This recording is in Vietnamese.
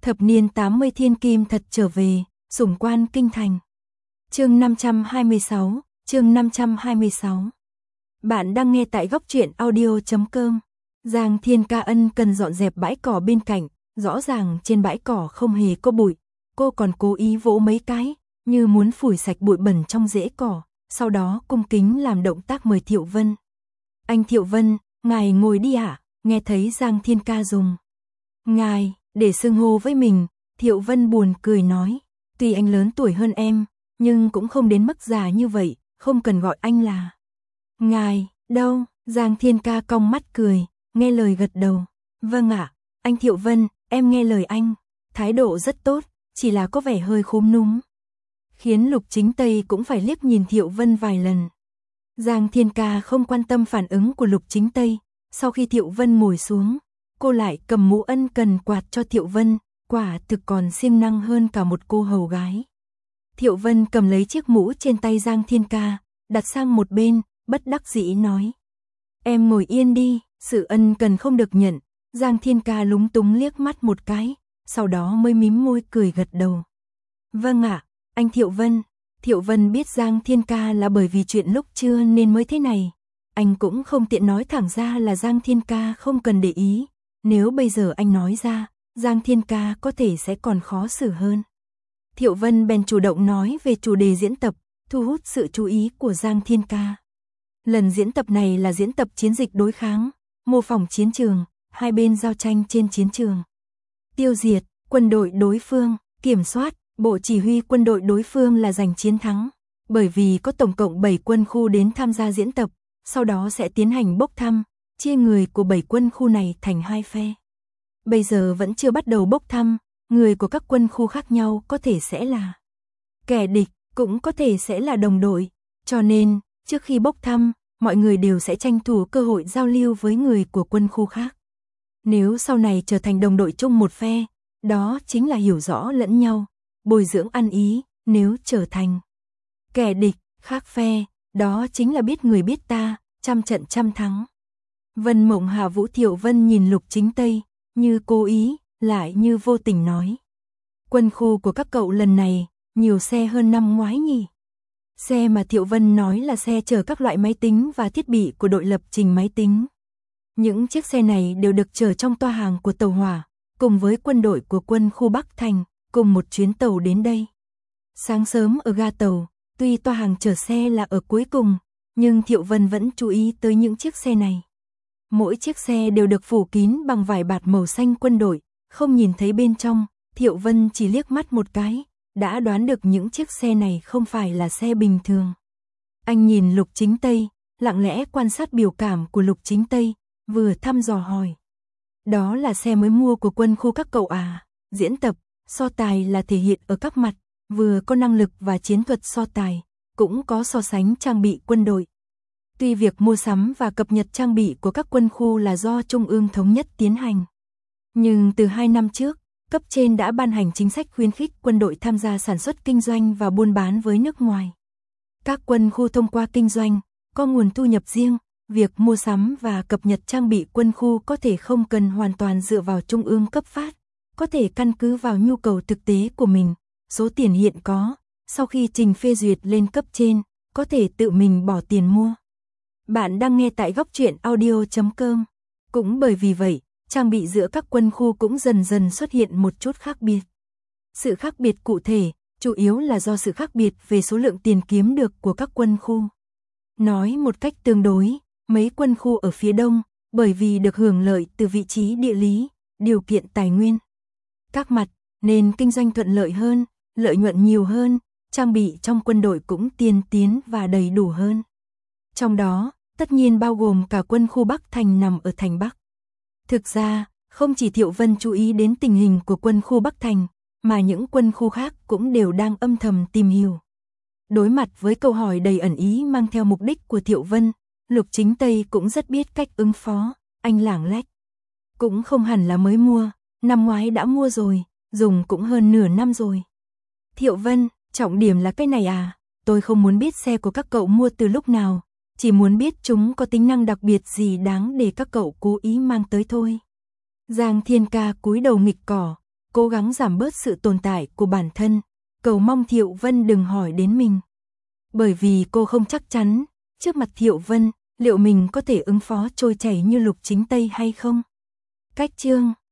Thập niên 80 thiên kim thật trở về, sủng quan kinh thành. Chương 526, chương 526. Bạn đang nghe tại góc truyện audio.com. Giang Thiên Ca ân cần dọn dẹp bãi cỏ bên cạnh, rõ ràng trên bãi cỏ không hề có bụi, cô còn cố ý vỗ mấy cái, như muốn phủi sạch bụi bẩn trong rễ cỏ, sau đó cung kính làm động tác mời Thiệu Vân. Anh Thiệu Vân, ngài ngồi đi ạ, nghe thấy Giang Thiên Ca dùng ngài để xưng hô với mình, Thiệu Vân buồn cười nói, tuy anh lớn tuổi hơn em, nhưng cũng không đến mức già như vậy, không cần gọi anh là ngài, đâu. Giang Thiên Ca cong mắt cười, nghe lời gật đầu. Vâng ạ, anh Thiệu Vân, em nghe lời anh. Thái độ rất tốt, chỉ là có vẻ hơi khúm núm, khiến Lục Chính Tây cũng phải liếc nhìn Thiệu Vân vài lần. Giang Thiên Ca không quan tâm phản ứng của Lục Chính Tây, sau khi Thiệu Vân ngồi xuống, cô lại cầm mũ ân cần quạt cho Thiệu Vân, quả thực còn siêng năng hơn cả một cô hầu gái. Thiệu Vân cầm lấy chiếc mũ trên tay Giang Thiên Ca, đặt sang một bên, bất đắc dĩ nói. Em ngồi yên đi, sự ân cần không được nhận. Giang Thiên Ca lúng túng liếc mắt một cái, sau đó mới mím môi cười gật đầu. Vâng ạ, anh Thiệu Vân. Thiệu Vân biết Giang Thiên Ca là bởi vì chuyện lúc trưa nên mới thế này. Anh cũng không tiện nói thẳng ra là Giang Thiên Ca không cần để ý. Nếu bây giờ anh nói ra, Giang Thiên Ca có thể sẽ còn khó xử hơn. Thiệu Vân bèn chủ động nói về chủ đề diễn tập, thu hút sự chú ý của Giang Thiên Ca. Lần diễn tập này là diễn tập chiến dịch đối kháng, mô phỏng chiến trường, hai bên giao tranh trên chiến trường. Tiêu diệt quân đội đối phương, kiểm soát, bộ chỉ huy quân đội đối phương là giành chiến thắng. Bởi vì có tổng cộng 7 quân khu đến tham gia diễn tập, sau đó sẽ tiến hành bốc thăm, chia người của 7 quân khu này thành 2 phe. Bây giờ vẫn chưa bắt đầu bốc thăm, người của các quân khu khác nhau có thể sẽ là kẻ địch, cũng có thể sẽ là đồng đội. Cho nên, trước khi bốc thăm, mọi người đều sẽ tranh thủ cơ hội giao lưu với người của quân khu khác. Nếu sau này trở thành đồng đội chung một phe, đó chính là hiểu rõ lẫn nhau, bồi dưỡng ăn ý. Nếu trở thành kẻ địch, khác phe, đó chính là biết người biết ta, trăm trận trăm thắng. Vân Mộng Hạ Vũ Thiệu Vân nhìn Lục Chính Tây, như cố ý, lại như vô tình nói. Quân khu của các cậu lần này, nhiều xe hơn năm ngoái nhỉ? Xe mà Thiệu Vân nói là xe chở các loại máy tính và thiết bị của đội lập trình máy tính. Những chiếc xe này đều được chở trong toa hàng của tàu hỏa, cùng với quân đội của quân khu Bắc Thành, cùng một chuyến tàu đến đây. Sáng sớm ở ga tàu, tuy toa hàng chở xe là ở cuối cùng, nhưng Thiệu Vân vẫn chú ý tới những chiếc xe này. Mỗi chiếc xe đều được phủ kín bằng vải bạt màu xanh quân đội, không nhìn thấy bên trong, Thiệu Vân chỉ liếc mắt một cái, đã đoán được những chiếc xe này không phải là xe bình thường. Anh nhìn Lục Chính Tây, lặng lẽ quan sát biểu cảm của Lục Chính Tây, vừa thăm dò hỏi. Đó là xe mới mua của quân khu các cậu à? Diễn tập, so tài là thể hiện ở các mặt, vừa có năng lực và chiến thuật so tài, cũng có so sánh trang bị quân đội. Tuy việc mua sắm và cập nhật trang bị của các quân khu là do Trung ương thống nhất tiến hành, nhưng từ 2 năm trước, cấp trên đã ban hành chính sách khuyến khích quân đội tham gia sản xuất kinh doanh và buôn bán với nước ngoài. Các quân khu thông qua kinh doanh, có nguồn thu nhập riêng, việc mua sắm và cập nhật trang bị quân khu có thể không cần hoàn toàn dựa vào Trung ương cấp phát, có thể căn cứ vào nhu cầu thực tế của mình, số tiền hiện có, sau khi trình phê duyệt lên cấp trên, có thể tự mình bỏ tiền mua. Bạn đang nghe tại góc truyện audio.com. Cũng bởi vì vậy, trang bị giữa các quân khu cũng dần dần xuất hiện một chút khác biệt. Sự khác biệt cụ thể, chủ yếu là do sự khác biệt về số lượng tiền kiếm được của các quân khu. Nói một cách tương đối, mấy quân khu ở phía đông, bởi vì được hưởng lợi từ vị trí địa lý, điều kiện tài nguyên, các mặt, nên kinh doanh thuận lợi hơn, lợi nhuận nhiều hơn, trang bị trong quân đội cũng tiên tiến và đầy đủ hơn. Trong đó, tất nhiên bao gồm cả quân khu Bắc Thành nằm ở thành Bắc. Thực ra, không chỉ Thiệu Vân chú ý đến tình hình của quân khu Bắc Thành, mà những quân khu khác cũng đều đang âm thầm tìm hiểu. Đối mặt với câu hỏi đầy ẩn ý mang theo mục đích của Thiệu Vân, Lục Chính Tây cũng rất biết cách ứng phó, anh lảng lách. Cũng không hẳn là mới mua, năm ngoái đã mua rồi, dùng cũng hơn nửa năm rồi. Thiệu Vân, trọng điểm là cái này à? Tôi không muốn biết xe của các cậu mua từ lúc nào, chỉ muốn biết chúng có tính năng đặc biệt gì đáng để các cậu cố ý mang tới thôi. Giang Thiên Ca cúi đầu nghịch cỏ, cố gắng giảm bớt sự tồn tại của bản thân, cầu mong Thiệu Vân đừng hỏi đến mình. Bởi vì cô không chắc chắn, trước mặt Thiệu Vân, liệu mình có thể ứng phó trôi chảy như Lục Chính Tây hay không? Cách chương